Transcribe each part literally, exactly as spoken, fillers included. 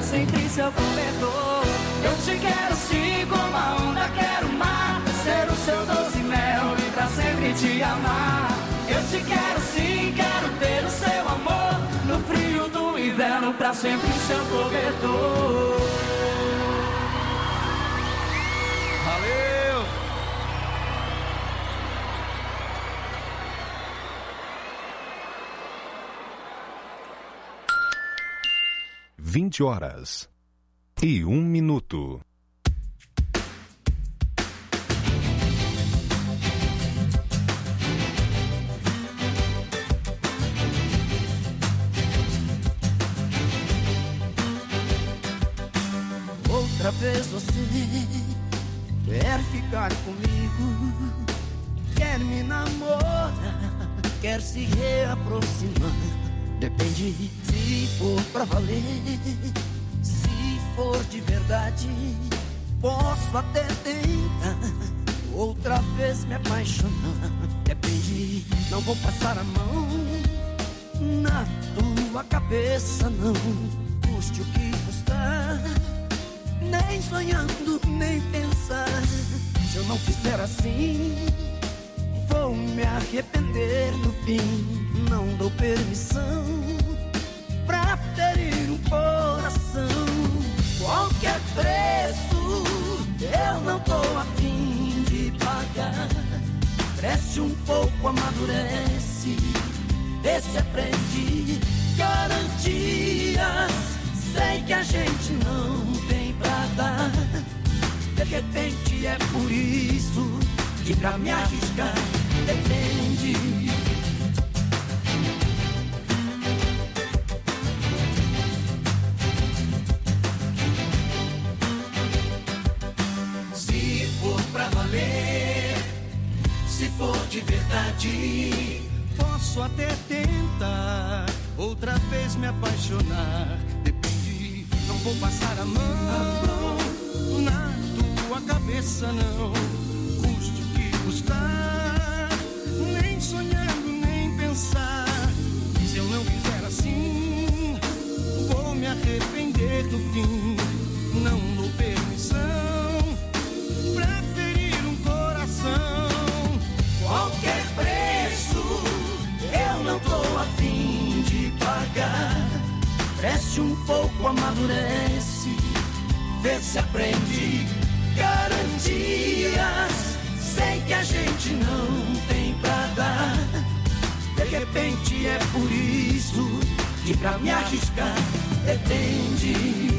sempre seu cobertor. Eu te quero sim, como a onda quero o mar, ser o seu doce mel e pra sempre te amar. Eu te quero sim, quero ter o seu amor, no frio do inverno pra sempre seu cobertor. Valeu! Vinte horas e um minuto. Outra vez você quer ficar comigo, quer me namorar, quer se reaproximar. Depende se for pra valer, se for de verdade, posso até tentar outra vez me apaixonar. Depende, não vou passar a mão na tua cabeça, não, custe o que custar. Nem sonhando, nem pensar. Se eu não fizer assim, vou me arrepender no fim. Não dou permissão pra ferir um coração. Qualquer preço eu não tô a fim de pagar. Cresce um pouco, amadurece, vê se aprende. Garantias, sei que a gente não tem pra dar. De repente é por isso que pra me arriscar depende. Se for pra valer, se for de verdade, posso até tentar outra vez me apaixonar. Depende, não vou passar a mão na tua cabeça, não, custe o que custar. Nem sonhando, nem pensar. Se eu não fizer assim, vou me arrepender no fim. Não dou permissão pra ferir um coração. Qualquer preço eu não tô a fim de pagar. Cresce um pouco, amadurece, vê se aprende. Garantias, sei que a gente não tem pra dar. De repente é por isso que pra me arriscar depende.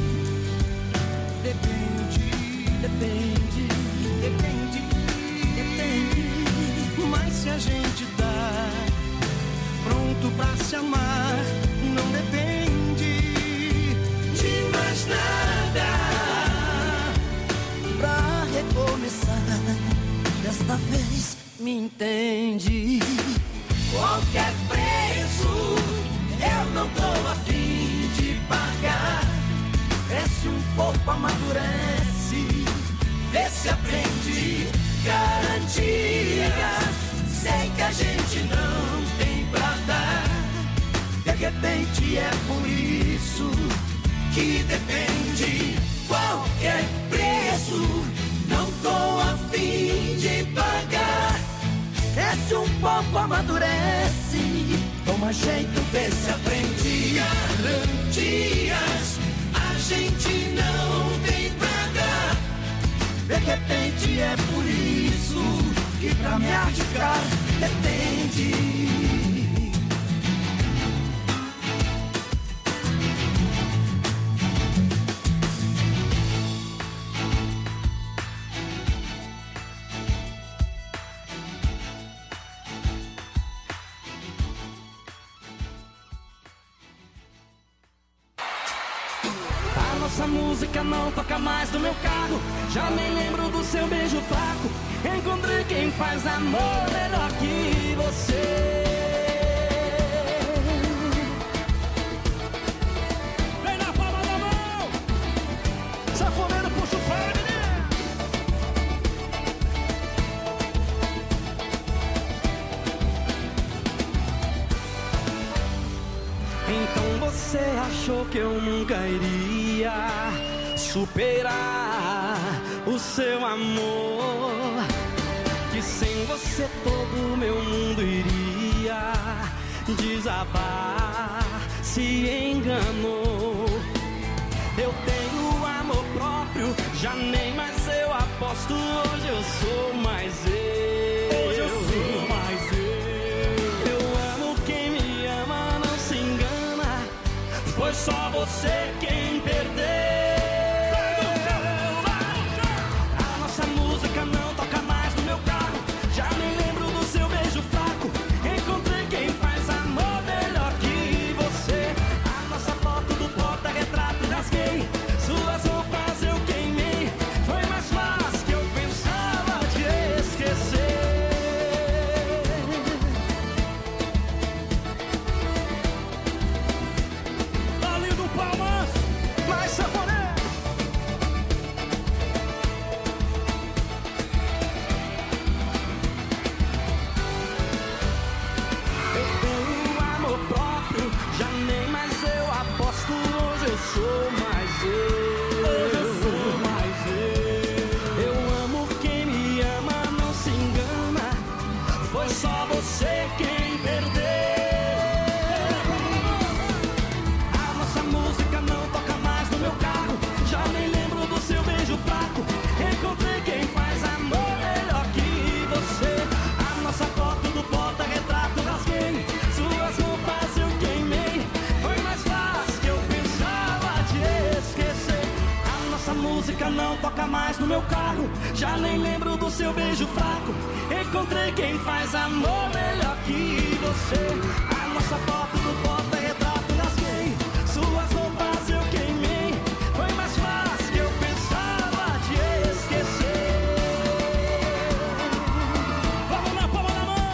Depende, depende, depende, depende. Mas se a gente tá pronto pra se amar, não depende de mais nada. Pra recomeçar, desta vez me entende. Qualquer preço eu não tô a fim de pagar. Cresce um pouco, amadurece, vê se aprende. Garantias, sei que a gente não tem pra dar. De repente é por isso que depende. Qualquer preço não tô a fim de pagar. Cresce um pouco, amadurece, toma jeito, vê se aprende. Garantias, a gente não tem pra dar. De repente é por isso que pra me arriscar depende. Essa música não toca mais no meu carro. Já nem lembro do seu beijo fraco. Encontrei quem faz amor melhor que você. Vem na palma da mão, sanfoneiro, puxa o freio, menino. Então você achou que eu nunca iria superar o seu amor, que sem você todo meu mundo iria desabar. Se enganou. Eu tenho amor próprio, já nem mais eu aposto. Hoje eu sou mais eu. Hoje eu sou mais eu. Eu amo quem me ama, não se engana. Foi só você quem perdeu. A nossa música não toca mais no meu carro. Já nem lembro do seu beijo fraco. Encontrei quem faz amor melhor que você. A nossa foto do porta-retrato rasguei. Suas roupas eu queimei. Foi mais fácil que eu pensava te esquecer. Valendo palmas, mais safoné. Eu tenho amor próprio, já nem mais eu aposto. Hoje eu sou mais eu. Hoje eu sou mais eu. Eu amo quem me ama, não se engana. Foi só você quem perdeu. A nossa música não toca mais no meu carro. Já nem lembro do seu beijo fraco. Encontrei quem faz amor melhor que você. A nossa foto do porta-retrato rasguei. Suas roupas eu queimei. Foi mais fácil que eu pensava te esquecer. A nossa música não toca mais no meu carro. Já nem lembro do seu beijo fraco. Encontrei quem faz amor melhor que você. A nossa foto do porta-retrato rasguei. Suas roupas eu queimei. Foi mais fácil que eu pensava te esquecer. Vamos na palma da mão.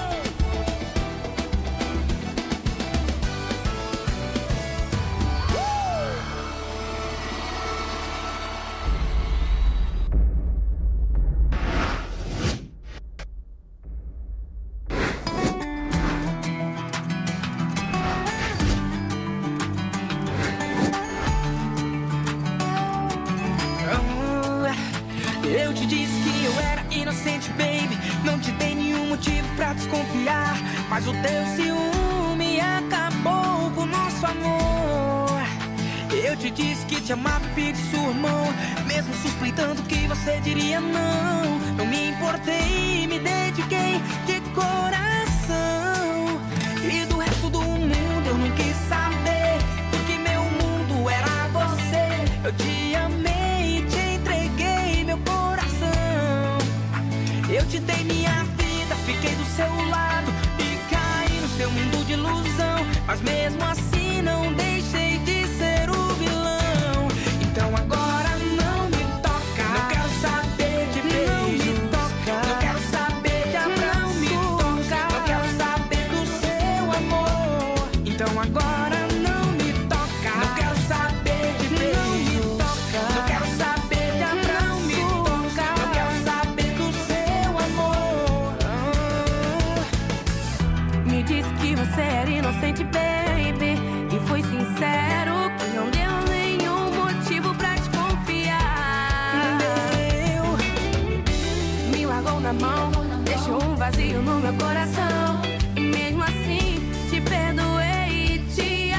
Eu te disse que eu era inocente, baby. Não te dei nenhum motivo pra desconfiar. Mas o teu ciúme acabou com o nosso amor. Eu te disse que te amava e pedi sua mão, mesmo suspeitando que você diria não. Não me importei, me dediquei de coração. E do resto do mundo eu não quis saber, porque meu mundo era você. Eu te amei e te entreguei meu coração. Eu te dei minha vida, fiquei do seu lado e caí no seu mundo de ilusão. Mas mesmo assim não deixei de ser o vilão. Então agora não me toca. Não quero saber de beijo. Não me toca. Não quero saber de abraço. Não me toca. Não quero saber do seu amor. Então agora não me toca. Não quero saber de beijo. Não me toca. Não quero saber de abraço. Não me toca. Não quero saber do seu amor. Me disse que você era inocente, baby, e foi sincero que não deu nenhum motivo pra desconfiar. Deu. Me largou na mão, deixou um vazio no meu coração. E mesmo assim te perdoei e te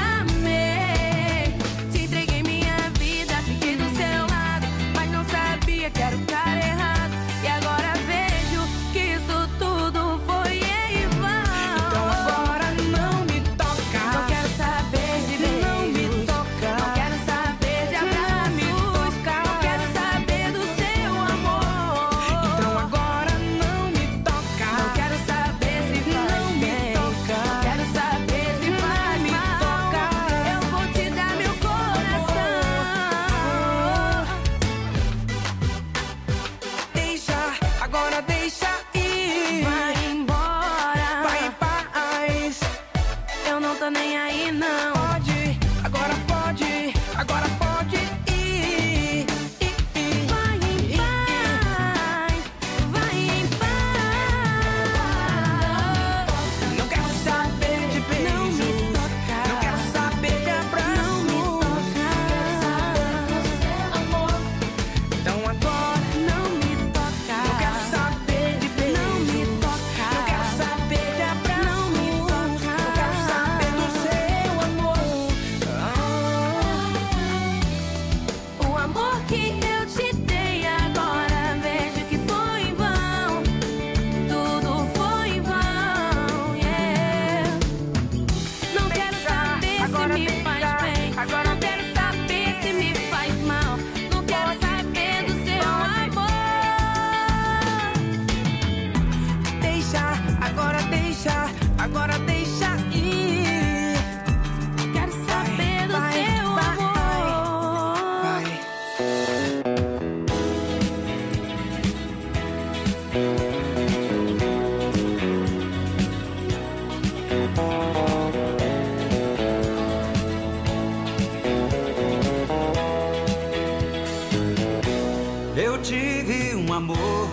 amor,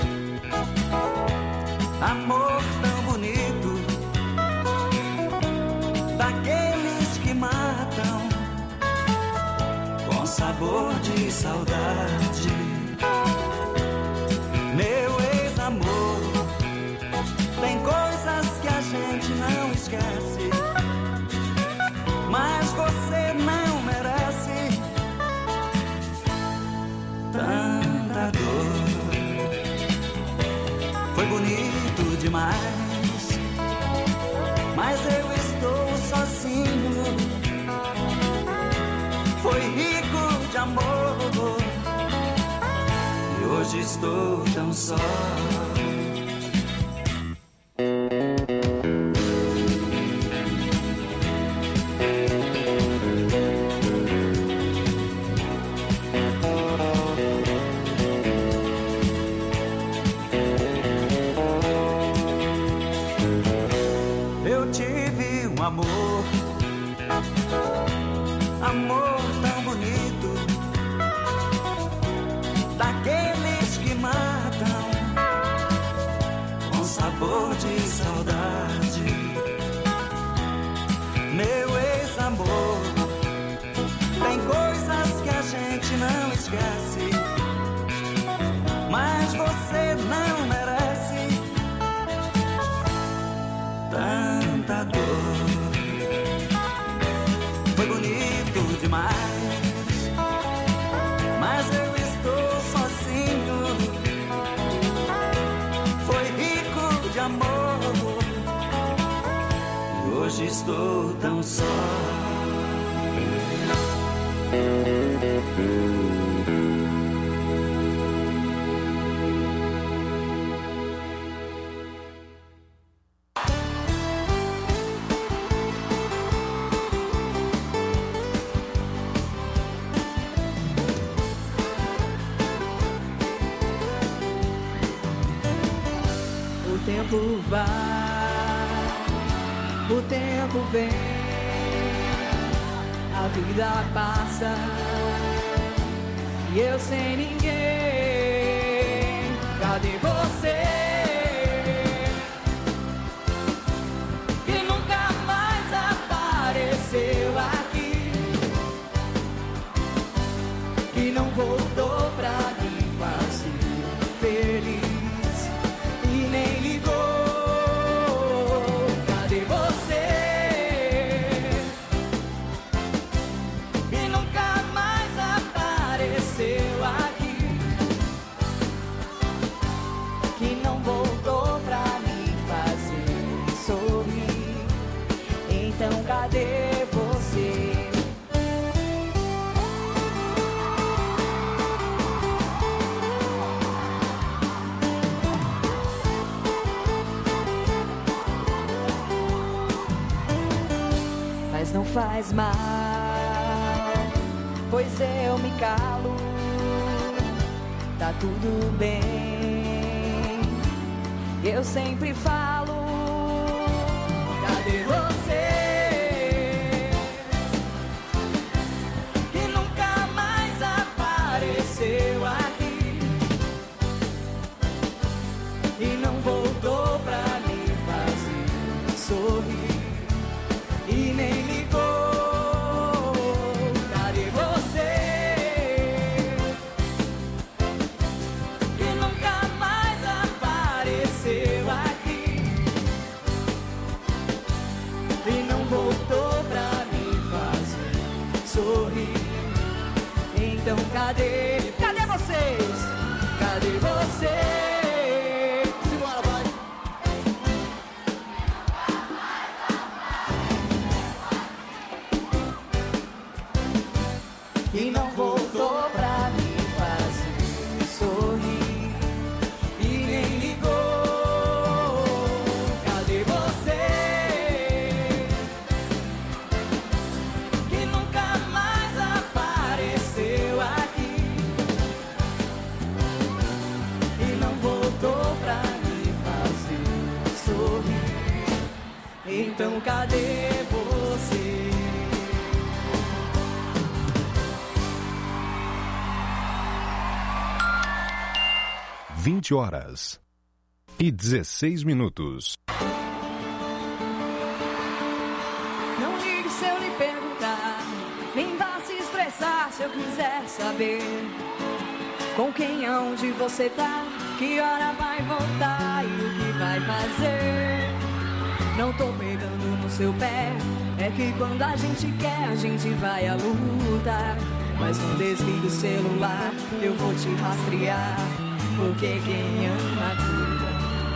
amor tão bonito, daqueles que matam com sabor de saudade. Meu ex-amor, tem coisas que a gente não esquece, mas você não merece tanta dor. Foi bonito demais, mas eu estou sozinho. Foi rico de amor e hoje estou tão só. Eu tive um amor, amor tão bonito, daqueles que matam com sabor de saudade. Meu ex-amor, tem coisas que a gente não esquece, mas você não merece tanta dor. Foi bonito demais, mas eu estou sozinho. Foi rico de amor e hoje estou tão só. O tempo vai, o tempo vem, a vida passa e eu sem ninguém. Cadê você? Que nunca mais apareceu aqui, que não voltou pra me fazer feliz. Nem ligou. Cadê você? E nunca mais apareceu aqui, que não voltou pra me fazer sorrir. Então cadê você? Não faz mal, pois eu me calo, tá tudo bem. Eu sempre falo, cadê você? Que nunca mais apareceu aqui e não voltou pra me fazer sorrir. E nem ligou. Cadê você? Que nunca mais apareceu aqui e não voltou pra me fazer sorrir. Então cadê? Cadê vocês? Cadê você? E não voltou pra me fazer sorrir e nem ligou. Cadê você? Que nunca mais apareceu aqui e não voltou pra me fazer sorrir. Então cadê você? vinte horas e dezesseis minutos. Não ligue se eu lhe perguntar, nem vá se estressar se eu quiser saber com quem, aonde você tá, que hora vai voltar e o que vai fazer. Não tô pegando no seu pé, é que quando a gente quer a gente vai à luta. Mas não desliga o celular, eu vou te rastrear, porque quem ama cuida.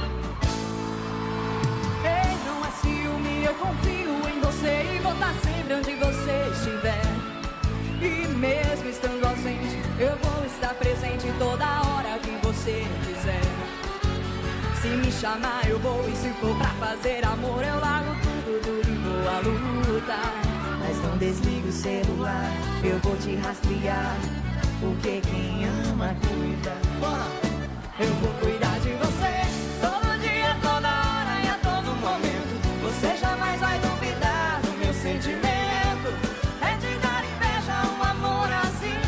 Ei, não é ciúme, eu confio em você e vou estar sempre onde você estiver. E mesmo estando ausente, eu vou estar presente toda hora que você quiser. Se me chamar eu vou, e se for pra fazer amor eu largo tudo, tudo e vou à luta. Mas não desligue o celular, eu vou te rastrear, porque quem ama cuida. Bora! Eu vou cuidar de você, todo dia, toda hora e a todo momento. Você jamais vai duvidar do meu sentimento. É de dar inveja um amor assim.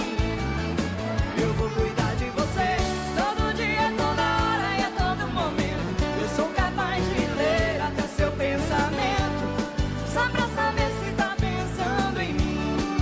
Eu vou cuidar de você, todo dia, toda hora e a todo momento. Eu sou capaz de ler até seu pensamento, só pra saber se tá pensando em mim.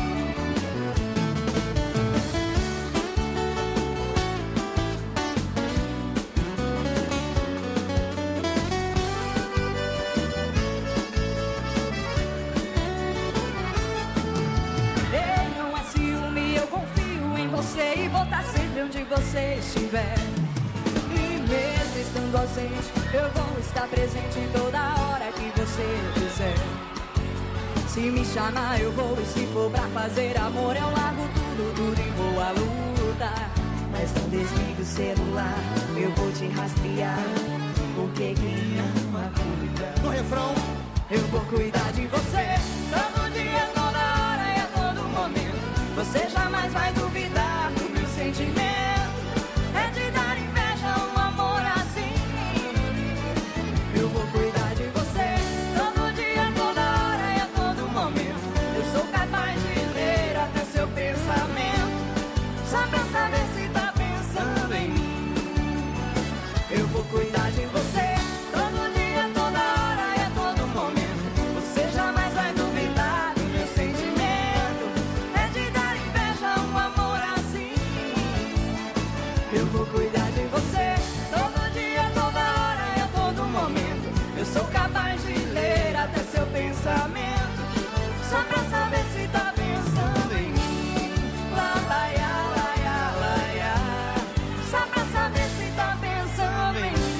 Ei, não é ciúme, eu confio em você e vou estar sempre onde você estiver. E mesmo estando ausente, eu vou estar presente toda hora que você quiser. Se me chamar eu vou, e se for pra fazer amor eu largo tudo, tudo e vou à luta. Mas não desligue o celular, eu vou te rastrear, porque quem ama cuida. No refrão, eu vou cuidar de você, todo dia, toda hora e a todo momento. Você jamais vai duvidar do meu sentimento. É de dar inveja um amor assim. Eu vou cuidar de você, todo dia, toda hora e a todo momento. Eu sou capaz de ler até seu pensamento, só pra saber se tá pensando em mim. Eu vou cuidar de você, todo dia, toda hora e a todo momento. Você jamais vai duvidar do meu sentimento. É de dar inveja um amor assim. Eu vou cuidar de você, todo dia, toda hora e a todo momento. Eu sou capaz de ler até seu pensamento, só pra saber se tá pensando em mim. Lá, lá, ya, lá, ya, lá, ya. Só pra saber se tá pensando em mim.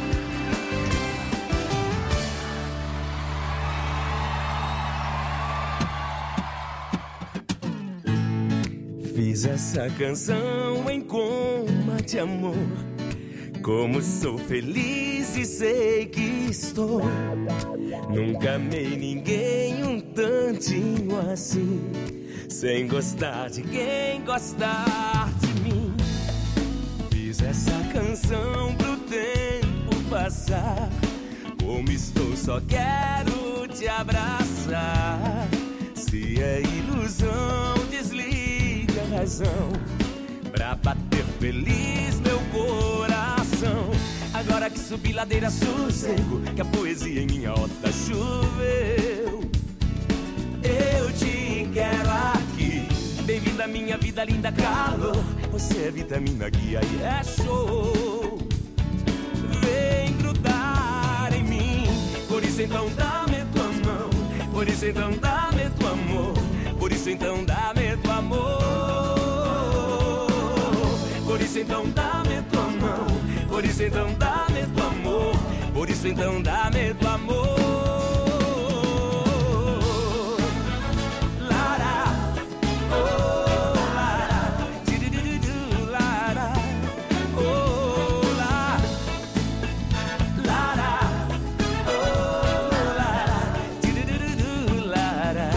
Fiz essa canção em coma de amor. Como sou feliz e sei que estou. Nunca amei ninguém um tantinho assim, sem gostar de quem gostar de mim. Fiz essa canção pro tempo passar. Como estou, só quero te abraçar. Se é ilusão, desliga a razão, pra bater feliz meu coração. Agora que subi ladeira sossego, que a poesia em minha horta choveu. Eu te quero aqui, bem-vinda à minha vida, linda calor. Você é vitamina, guia e é show. Vem grudar em mim, por isso então dá-me tua mão. Por isso então dá-me tua amor. Por isso então dá-me tua amor. Por isso então dá-me tua mão. Por isso então dá-me tua amor. Por isso então dá-me tua amor. Lara, oh lara, tirididu, lara, oh lara, lara, oh lara, tirididu, lara.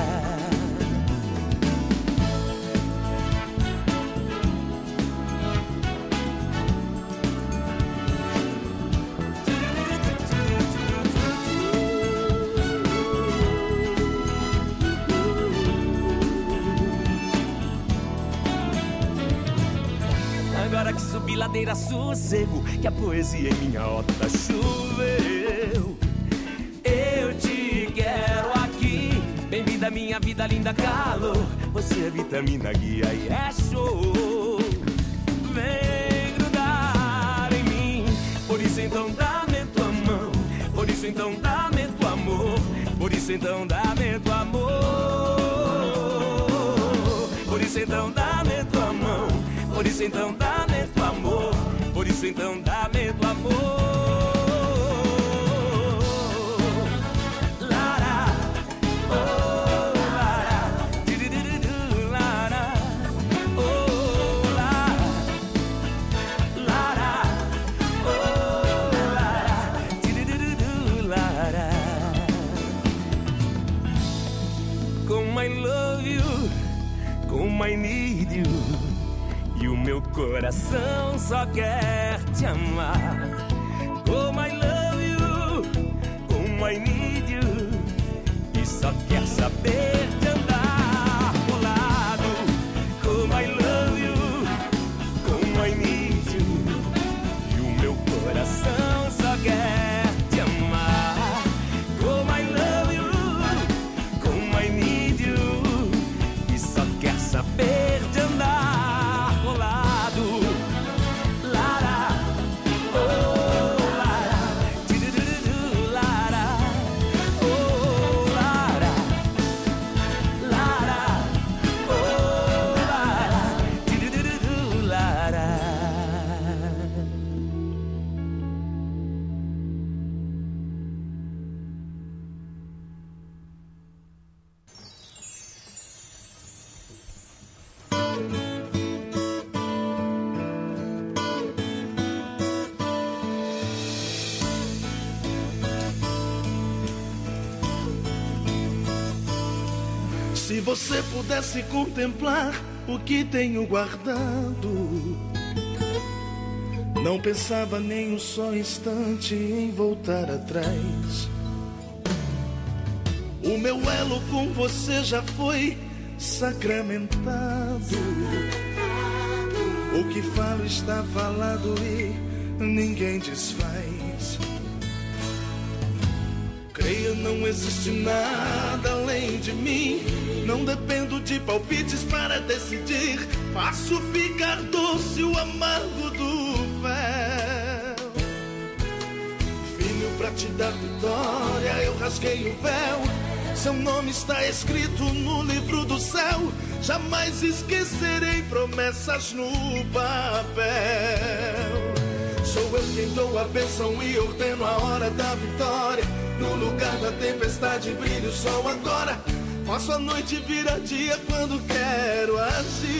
Subi ladeira, sossego, que a poesia em minha horta choveu. Eu te quero aqui, bem-vinda minha vida, linda calor. Você é vitamina, guia e é show. Vem grudar em mim, por isso então dá-me tua mão. Por isso então dá-me tua amor. Por isso então dá-me tua amor. Por isso então dá-me tua mão. Por isso então dá-me tua amor. Por isso então dá-me tua amor. I need you. E o meu coração só quer te amar. Como I love you, como I need you. E só quer saber de andar colado. Como I love you, como I need you. E o meu coração só quer te amar. Como I love you, como I need you. E só quer saber de andar colado. Lara, oh, lara, tirururudu, lara, oh, lara, lara, oh, lara, tirururudu, lara. Se você pudesse contemplar o que tenho guardado, não pensava nem um só instante em voltar atrás. O meu elo com você já foi sacramentado. O que falo está falado e ninguém desfaz. Creia, não existe nada além de mim. Não dependo de palpites para decidir. Faço ficar doce o amargo do véu. Filho, pra te dar vitória, eu rasguei o véu. Seu nome está escrito no livro do céu. Jamais esquecerei promessas no papel. Sou eu quem dou a bênção e ordeno a hora da vitória. No lugar da tempestade brilha o sol agora. Faço a noite virar dia quando quero agir.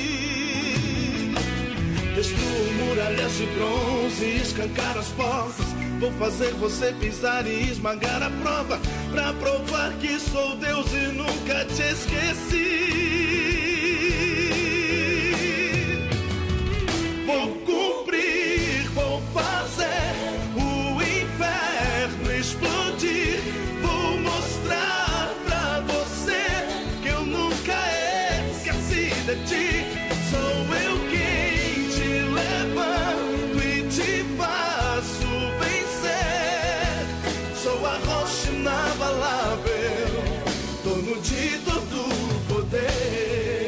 Destruo muralhas de bronze e escancaro as portas. Vou fazer você pisar e esmagar a prova, pra provar que sou Deus e nunca te esqueci. Vou cumprir, vou fazer o inferno explodir. Vou mostrar pra você que eu nunca esqueci de ti. Sou eu quem te levanto e te faço vencer. Sou a rocha inabalável, dono de todo o poder.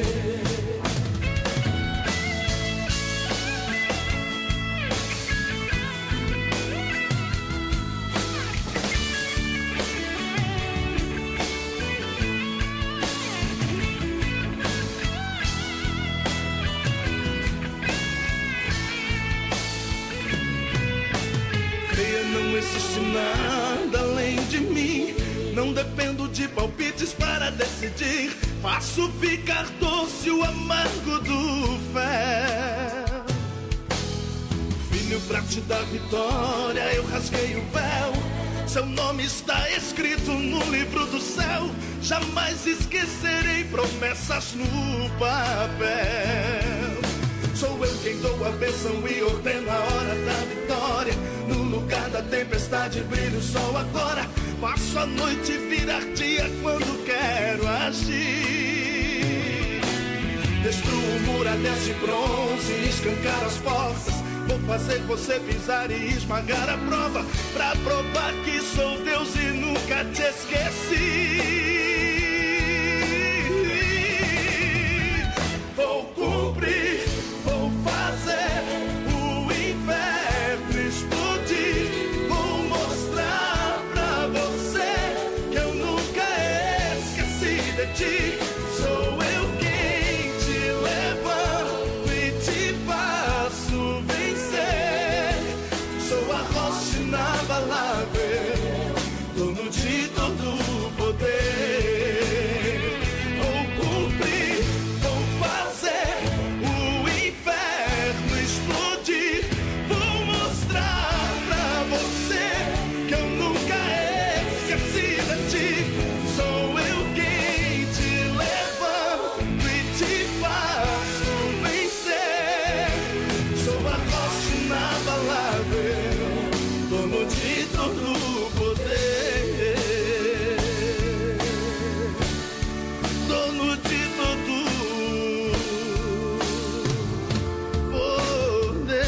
Não existe nada além de mim. Não dependo de palpites para decidir. Faço ficar doce o amargo do véu. Filho, pra te dar vitória, eu rasguei o véu. Seu nome está escrito no livro do céu. Jamais esquecerei promessas no papel. Sou eu quem dou a bênção e ordeno a hora da vitória. No lugar da tempestade brilha o sol agora. Faço a noite virar dia quando quero agir. Destruo muralhas de bronze e escancar as portas. Vou fazer você pisar e esmagar a prova, pra provar que sou Deus e nunca te esqueci. Vou cumprir, vou fazer o inferno explodir. Vou mostrar pra você que eu nunca esqueci de ti. Sou eu quem te levanto e te faço vencer. Sou a rocha inabalável, dono de todo o poder. Vou cumprir, vou fazer o inferno explodir. Vou mostrar pra você que eu nunca esqueci de ti. Sou eu quem te levanto e te faço vencer. Sou a rocha inabalável, dono de todo o poder. Dono de todo o poder.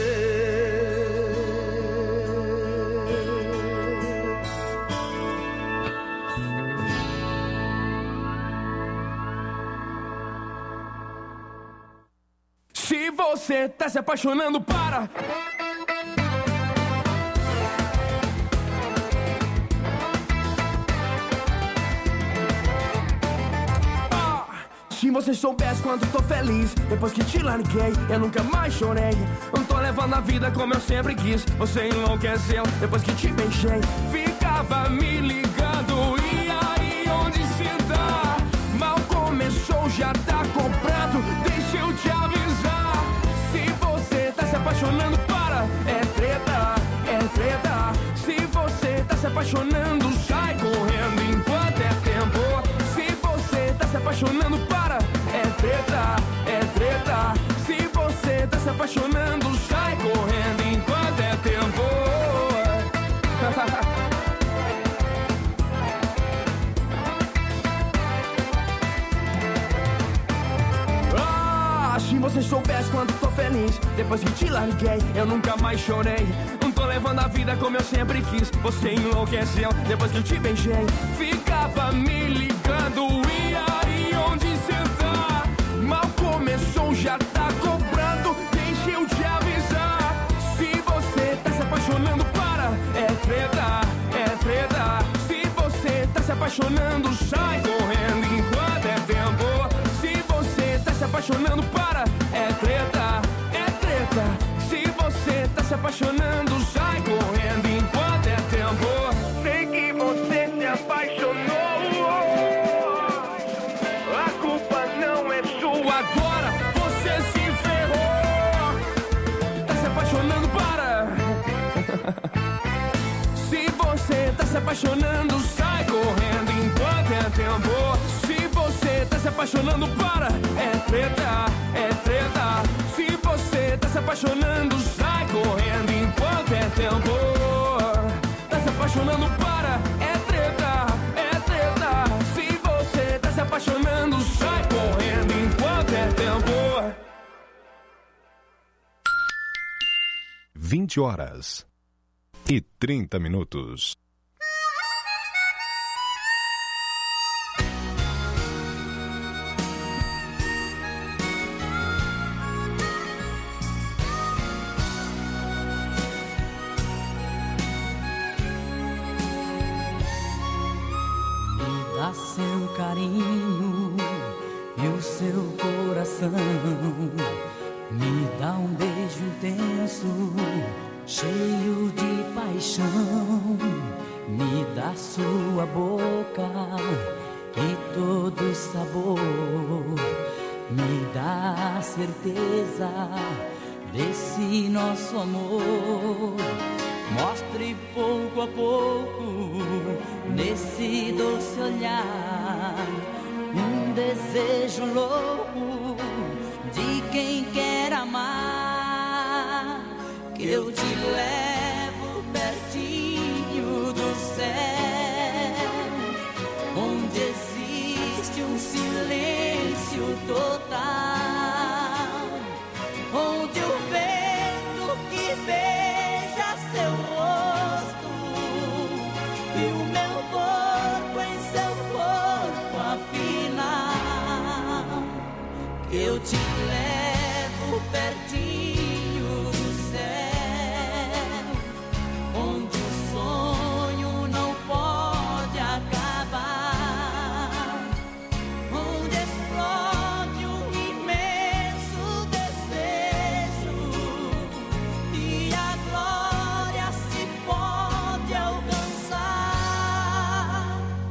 Se você tá se apaixonando, para! Ah, se você soubesse quanto tô feliz depois que te larguei, eu nunca mais chorei. Não tô levando a vida como eu sempre quis. Você enlouqueceu depois que te beijei. Ficava me ligando, e aí onde cê tá? Mal começou, já tá comprado. Deixa eu te avisar. Se você tá se apaixonando, para. É treta, é treta. Se você tá se apaixonando, sai correndo enquanto é tempo. Se você tá se apaixonando, para. É treta, é treta. Se você tá se apaixonando, sai correndo enquanto é tempo. Ah, se você soubesse quanto tô feliz depois que te larguei, eu nunca mais chorei. Não tô levando a vida como eu sempre quis. Você enlouqueceu depois que eu te beijei. Ficava me ligando, e aí onde cê tá? Mal começou, já tá cobrando. Deixa eu te avisar. Se você tá se apaixonando, para. É treta, é treta. Se você tá se apaixonando, sai correndo enquanto é tempo. Se você tá se apaixonando, para. É treta, é treta. Se você tá se apaixonando, sai correndo enquanto é tempo. Sei que você se apaixonou. A culpa não é sua. Agora você se ferrou. Tá se apaixonando, para. Se você tá se apaixonando, sai correndo enquanto é tempo. Se você tá se apaixonando, para. É treta, é treta. Se você tá se apaixonando, sai correndo enquanto é tempo. Tá se apaixonando, para. É treta, é treta. Se você tá se apaixonando, sai correndo enquanto é tempo. vinte horas e trinta minutos. Me dá seu carinho e o seu coração. Me dá um beijo intenso, cheio de paixão. Me dá sua boca e todo sabor. Me dá a certeza desse nosso amor. Mostre pouco a pouco nesse doce olhar um desejo louco de quem quer amar. Que eu te levo pertinho do céu, onde existe um silêncio total. Eu te levo pertinho do céu, onde o sonho não pode acabar, onde explode um imenso desejo e a glória se pode alcançar.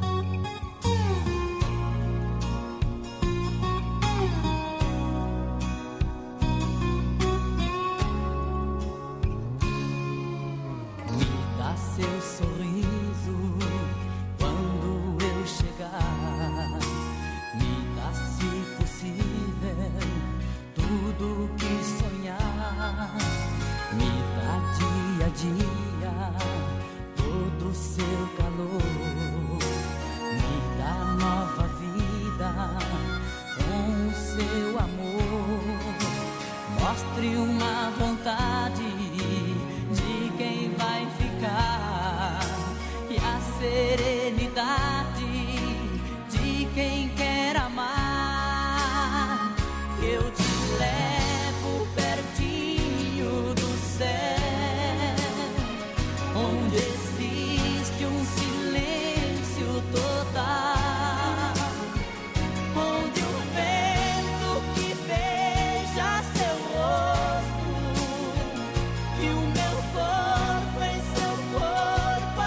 Me dá seu sorriso quando eu chegar, me dá, se possível, tudo que sonhar, me dá dia a dia todo o seu calor, me dá nova vida com o seu amor. Mostre uma vontade de quem vai ficar e a serenidade de quem quer amar. Eu te levo pertinho do céu, onde existe um silêncio total, onde o vento que beija seu rosto e o meu corpo em seu corpo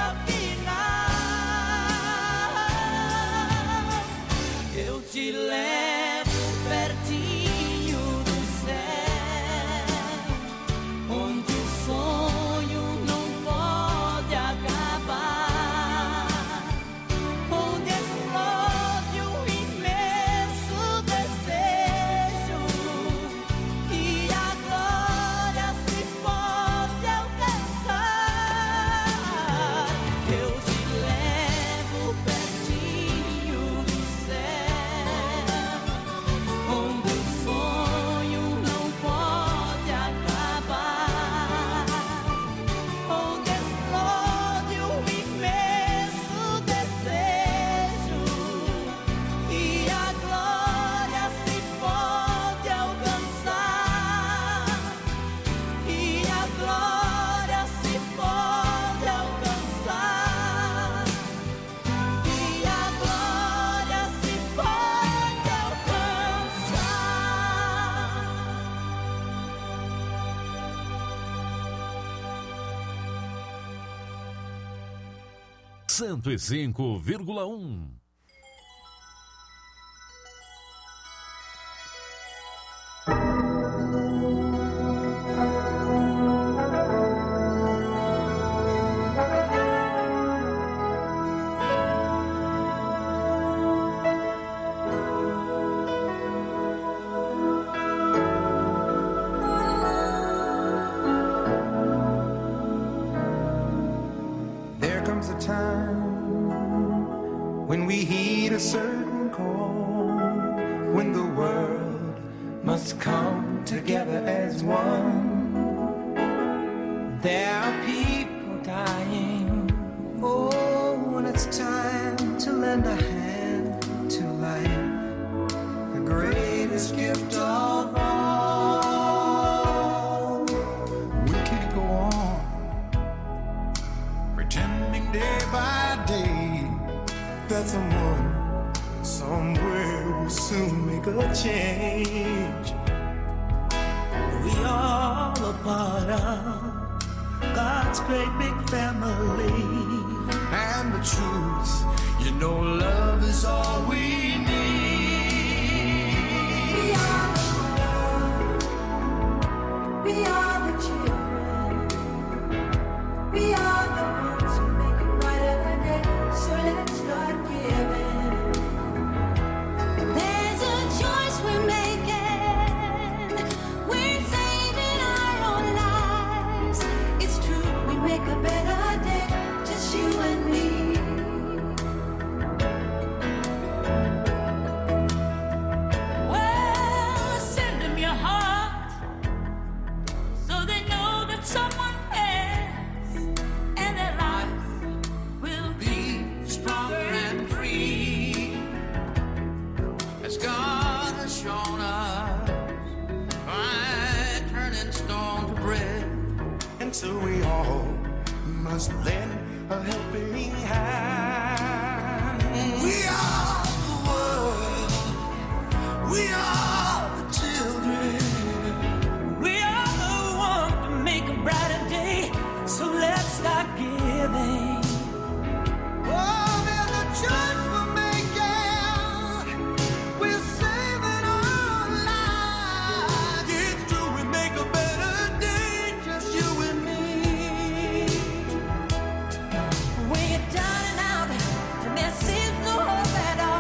afinal. Eu te levo pertinho do céu, onde o sonho não pode acabar, onde explode um imenso desejo e a glória se pode alcançar. Eu te levo pertinho do céu, onde o sonho não pode acabar, onde explode um imenso desejo e a glória se pode alcançar, e a glória se pode alcançar, e a glória se pode alcançar. cento e cinco vírgula um. There comes a time when we heed a certain call, when the world must come together as one. There are people dying. Oh, when it's time to lend a hand to life, the greatest gift of all. We can't go on pretending day by day that someone somewhere will soon make a change. We all a part of God's great big family, and the truth, you know, love is all we need. We are the world, we are the children, we are the ones who make it brighter than day. So let's start giving. There's a choice we're making. We're saving our own lives. It's true, we make a better day, just you and me. Well, send them your heart so they know that someone cares, and their lives will be stronger and free, as God has shown us. So we all must lend a helping hand. We are the world. We are the children. We are the one to make a brighter day. So let's start giving. Oh, there's a choice we're making. We're saving our lives. It's true, we make a better day, just you and me. When you're down and out, and there seems no hope at all.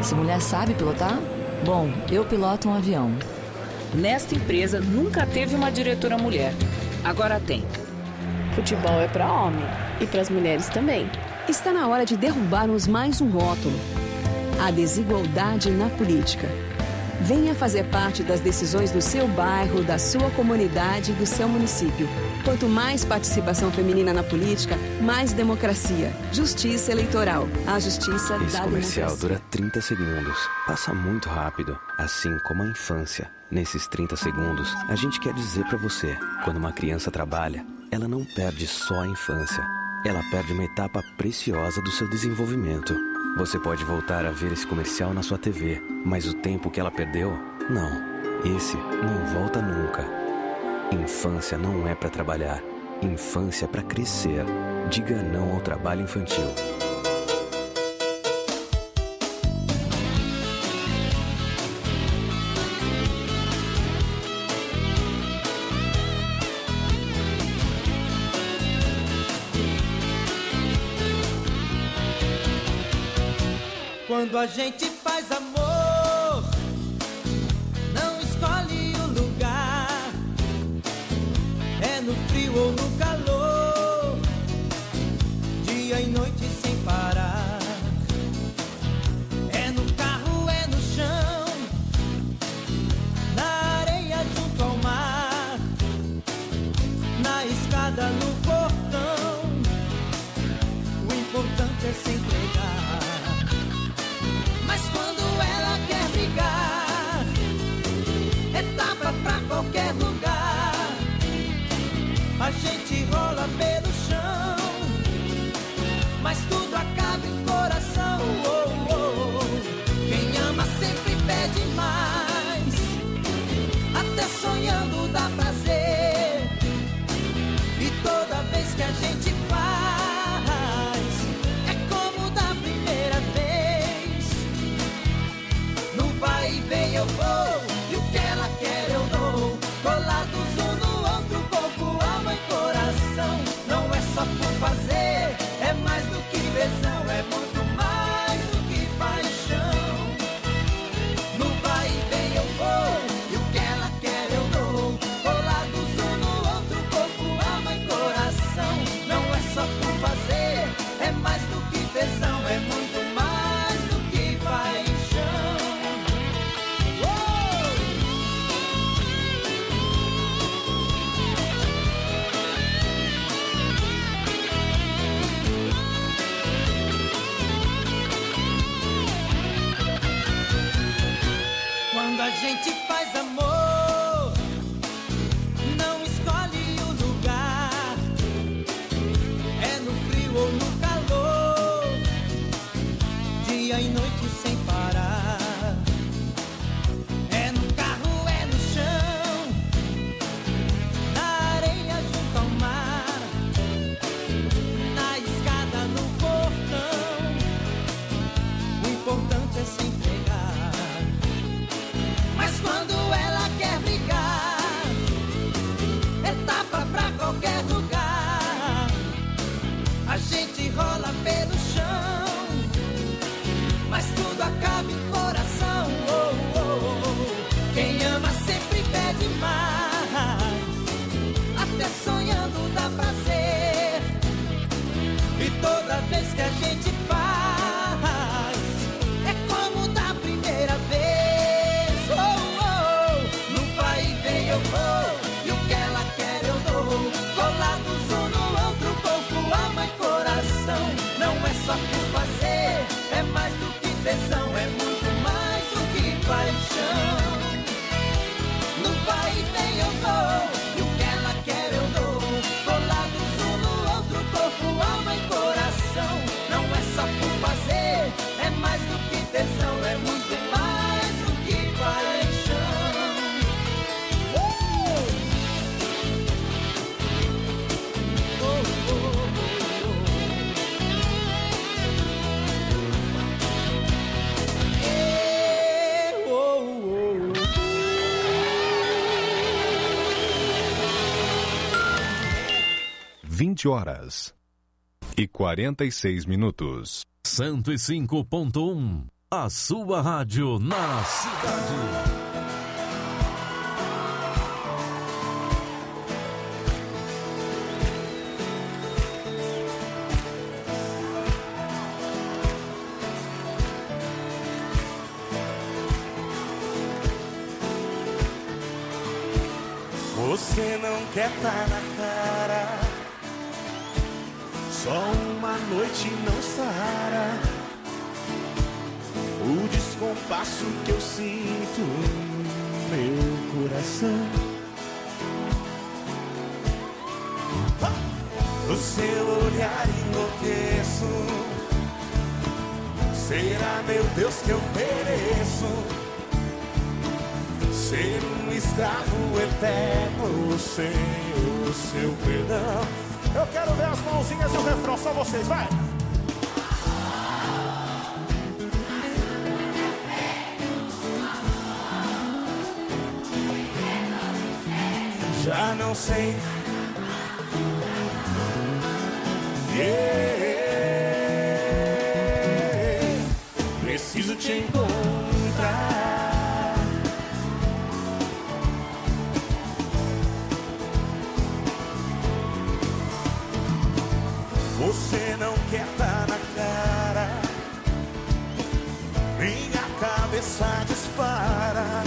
Essa mulher sabe pilotar? Bom, eu piloto um avião. Nesta empresa nunca teve uma diretora mulher. Agora tem. Futebol é para homem e para as mulheres também. Está na hora de derrubarmos mais um rótulo: a desigualdade na política. Venha fazer parte das decisões do seu bairro, da sua comunidade e do seu município. Quanto mais participação feminina na política, mais democracia. Justiça eleitoral. A justiça da democracia. Esse comercial dura trinta segundos. Passa muito rápido, assim como a infância. Nesses trinta segundos, a gente quer dizer pra você: quando uma criança trabalha, ela não perde só a infância. Ela perde uma etapa preciosa do seu desenvolvimento. Você pode voltar a ver esse comercial na sua T V, mas o tempo que ela perdeu, não. Esse não volta nunca. Infância não é pra trabalhar. Infância é pra crescer. Diga não ao trabalho infantil. Quando a gente faz amor, não escolhe o lugar. É no frio ou no calor, dia e noite sem parar. É no carro, é no chão, na areia junto ao mar, na escada, no portão. O importante é se entregar. Mas quando ela quer brigar, é tapa pra qualquer lugar. A gente rola pelo chão, mas tudo acaba em coração. Oh, oh, oh. Quem ama sempre pede mais, até sonhando dá prazer. E toda vez que a gente faz, é como da primeira vez. No vai e vem eu vou, e o que ela quer eu dou. Colados um no outro, corpo, alma e coração. Não é só por fazer, é mais do que tesão, é muito mais do que paixão. No vai e vem eu vou, e o que ela quer eu dou. Colados um no outro, corpo, alma e coração. Não é só por fazer, é mais do que tesão, é muito mais do que paixão. Quando a gente faz amor, não escolhe o lugar. É no frio ou no calor, dia e noite sem parar. É no carro, é no chão, na areia junto ao mar, na escada, no portão. O importante é se entregar. Mas quando ela quer brigar, é tapa pra qualquer lugar. A gente rola pelo chão, mas tudo acaba em coração. Oh, oh, oh. Quem ama sempre pede mais, até sonhando dá prazer. E toda vez que a gente faz, é como da primeira vez. Oh, oh. No vai e vem eu vou, e o que ela quer eu dou. Colados um no outro, corpo, alma e coração. Não é só por fazer, é mais do que tesão, é muito mais do que paixão. No vai e vem eu vou, e o que ela quer eu dou. Colados um no outro, corpo, alma e coração. Não é só por fazer, é mais do que tesão, é muito mais do que paixão. Oh! Oh, oh, oh, oh. Eh, oh, oh. vinte horas e quarenta e seis minutos. cento e cinco ponto um A sua rádio na cidade. Você não quer tá na cara, só uma noite não sara o descompasso que eu sinto no meu coração. No seu olhar enlouqueço, será, meu Deus, que eu mereço ser um escravo eterno sem o seu perdão? Eu quero ver as mãozinhas e o refrão, só vocês, vai! Já não sei. Yeah. Preciso te encontrar. Você não quer tá na cara, minha cabeça dispara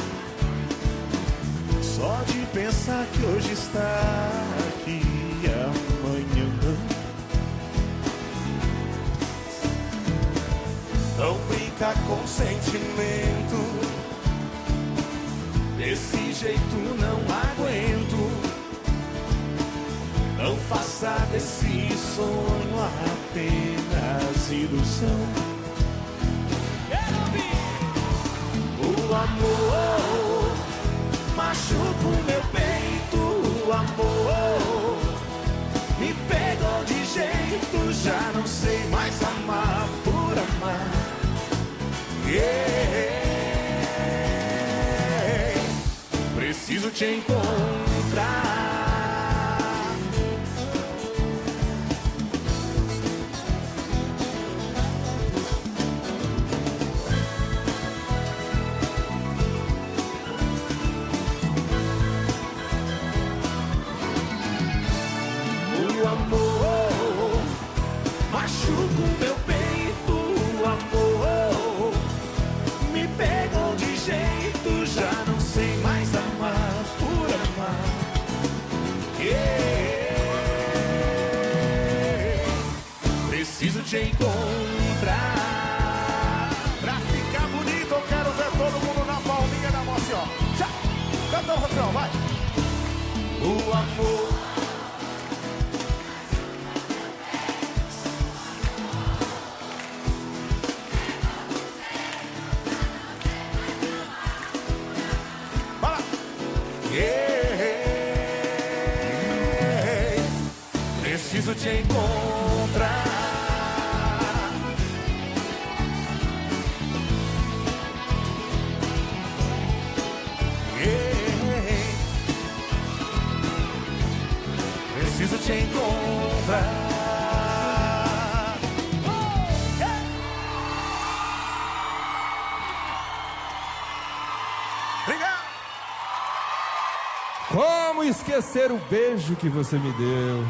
só de pensar que hoje está aqui e amanhã não. Não brinca com sentimento, desse jeito não aguento. Não faça desse sonho apenas ilusão. O amor machuca o meu peito, o amor me pegou de jeito, já não sei mais amar por amar. Yeah. Preciso te encontrar. Preciso te encontrar. Pra ficar bonito eu quero ver todo mundo na palminha da mão assim, ó. Tchau. Canta o refrão, vai. O amor vai lá. Yeah. Preciso te encontrar. Preciso te encontrar. Oh, yeah. Obrigado. Como esquecer o beijo que você me deu?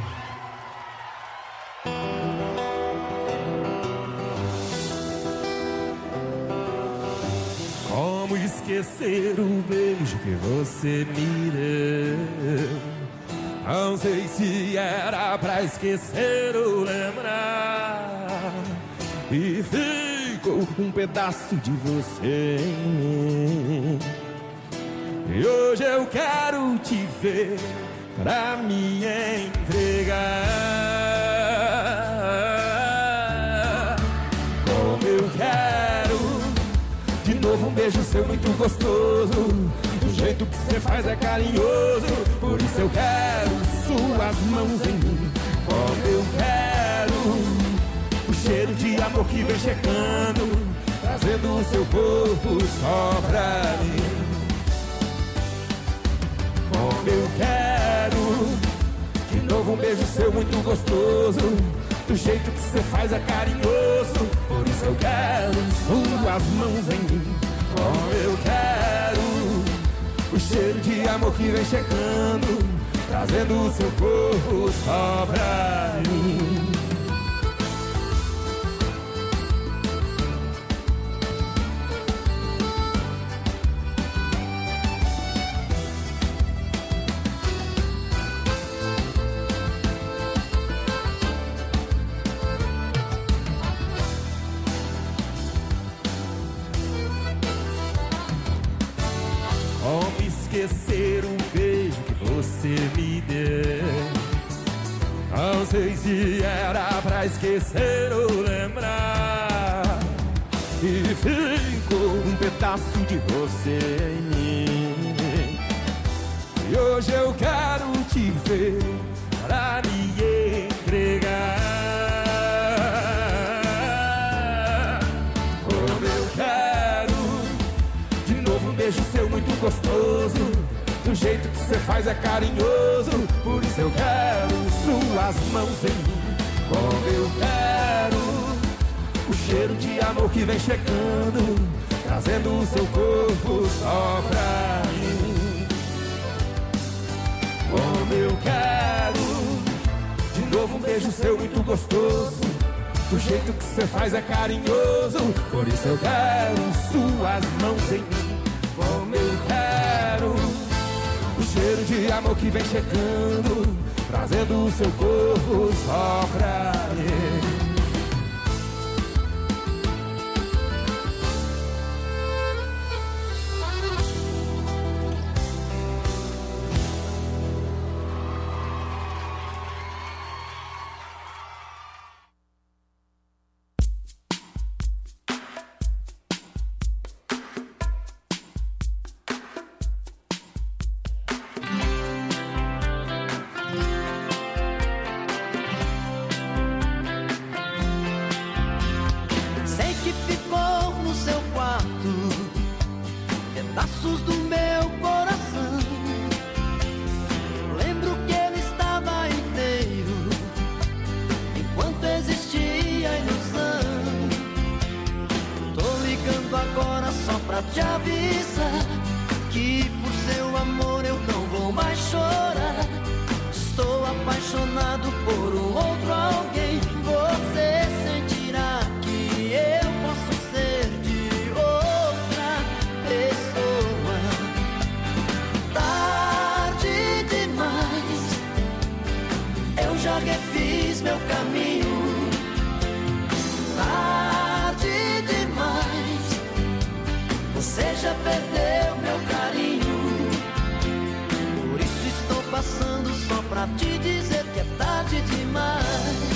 Como esquecer o beijo que você me deu? Não sei se era pra esquecer ou lembrar, e ficou um pedaço de você em mim. E hoje eu quero te ver pra me entregar. Como eu quero de novo um beijo seu muito gostoso. O jeito que você faz é carinhoso, por isso eu quero suas mãos em mim. Como eu quero o cheiro de amor que vem chegando, trazendo o seu corpo só pra mim. Como eu quero de novo um beijo seu muito gostoso. Do jeito que você faz é carinhoso, por isso isso eu quero suas mãos em mim. Como eu quero o cheiro de amor que vem chegando, trazendo o seu corpo só pra mim. Como esquecer o beijo que você me deu? Não sei se era pra esquecer ou lembrar. E ficou um pedaço de você em mim. E hoje eu quero te ver pra me entregar. Como eu quero de novo um beijo seu muito gostoso. Do jeito que você faz é carinhoso. Por isso eu quero suas mãos em mim. Como eu quero o cheiro de amor que vem chegando, trazendo o seu corpo só pra mim. Como eu quero de novo um beijo seu muito gostoso. Do jeito que você faz é carinhoso. Por isso eu quero suas mãos em mim. Como eu quero o cheiro de amor que vem chegando, trazendo o seu corpo só pra mim. Pedaços do meu coração. Lembro que ele estava inteiro enquanto existia a ilusão. Tô ligando agora só pra te avisar que por seu amor eu não vou mais chorar. Estou apaixonado por um outro alguém. Você sentirá que eu posso ser de outra pessoa. Tarde demais, eu já refiz meu caminho. Tarde demais, você já perdeu meu carinho. Por isso estou passando só pra te dizer que é tarde demais.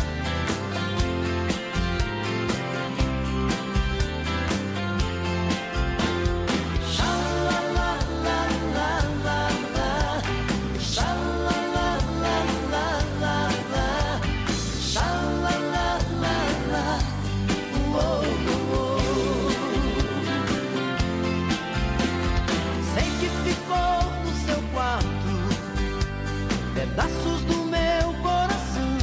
Pedaços do meu coração.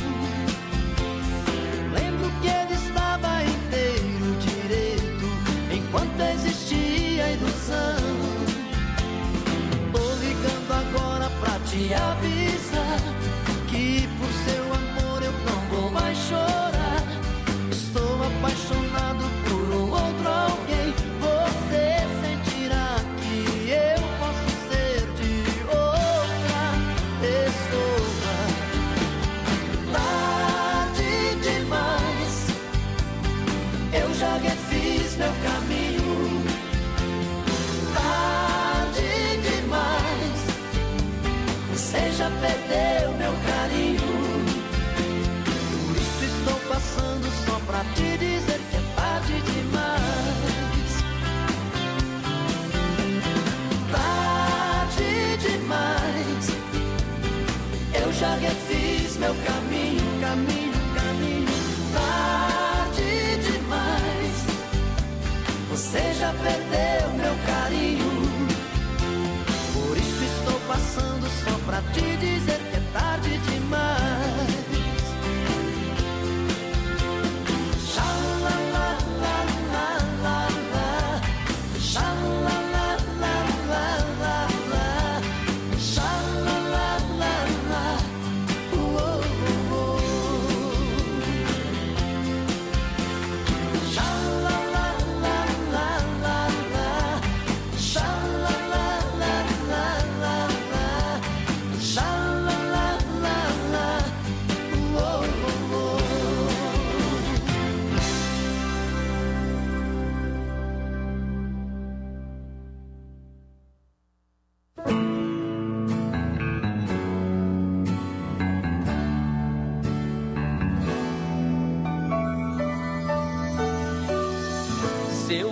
Lembro que ele estava inteiro direito enquanto existia a ilusão. Tô ligando agora pra te avisar que por seu amor eu não vou mais chorar. Estou apaixonado por um outro alguém. Você sentirá que eu posso ser de outra pessoa. Tarde demais, eu já refiz meu caminho. Tarde demais, você já perdeu meu carinho. Por isso estou passando só pra te dizer que é tarde demais. Tarde demais, eu já refiz meu caminho, caminho, caminho. Tarde demais, você já perdeu meu carinho. Por isso estou passando só pra te dizer que é tarde demais. Xalala.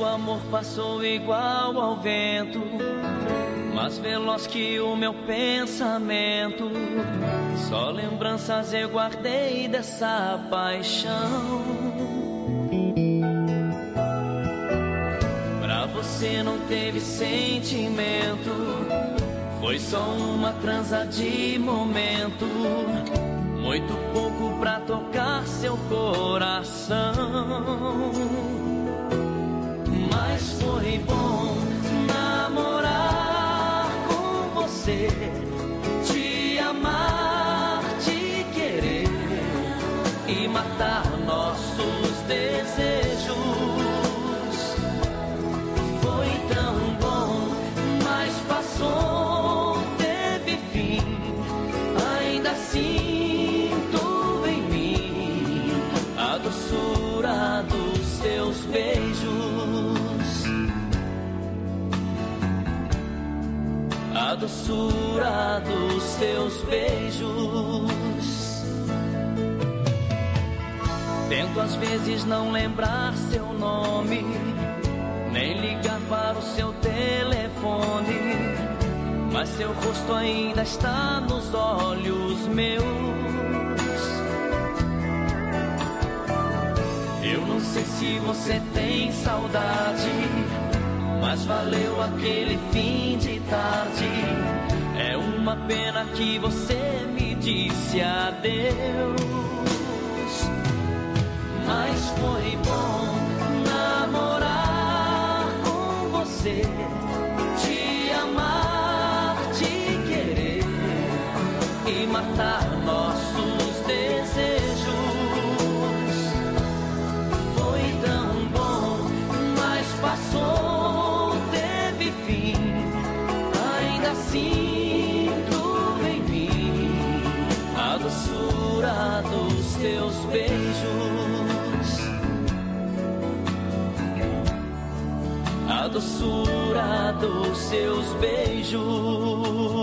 Seu amor passou igual ao vento, mais veloz que o meu pensamento. Só lembranças eu guardei dessa paixão. Pra você não teve sentimento, foi só uma transa de momento, muito pouco pra tocar seu coração. Mas foi bom namorar com você, te amar, te querer e matar nossos desejos. Foi tão bom, mas passou, teve fim. Ainda sinto em mim a doçura dos seus beijos, a doçura dos seus beijos. Tento às vezes não lembrar seu nome, nem ligar para o seu telefone, mas seu rosto ainda está nos olhos meus. Eu não sei se você tem saudade, mas valeu aquele fim de tarde. É uma pena que você me disse adeus. Mas foi bom namorar com você, te amar, te querer e matar nossos desejos. Foi tão bom, mas passou, teve fim. Ainda sinto em mim a doçura dos seus beijos, a doçura dos seus beijos.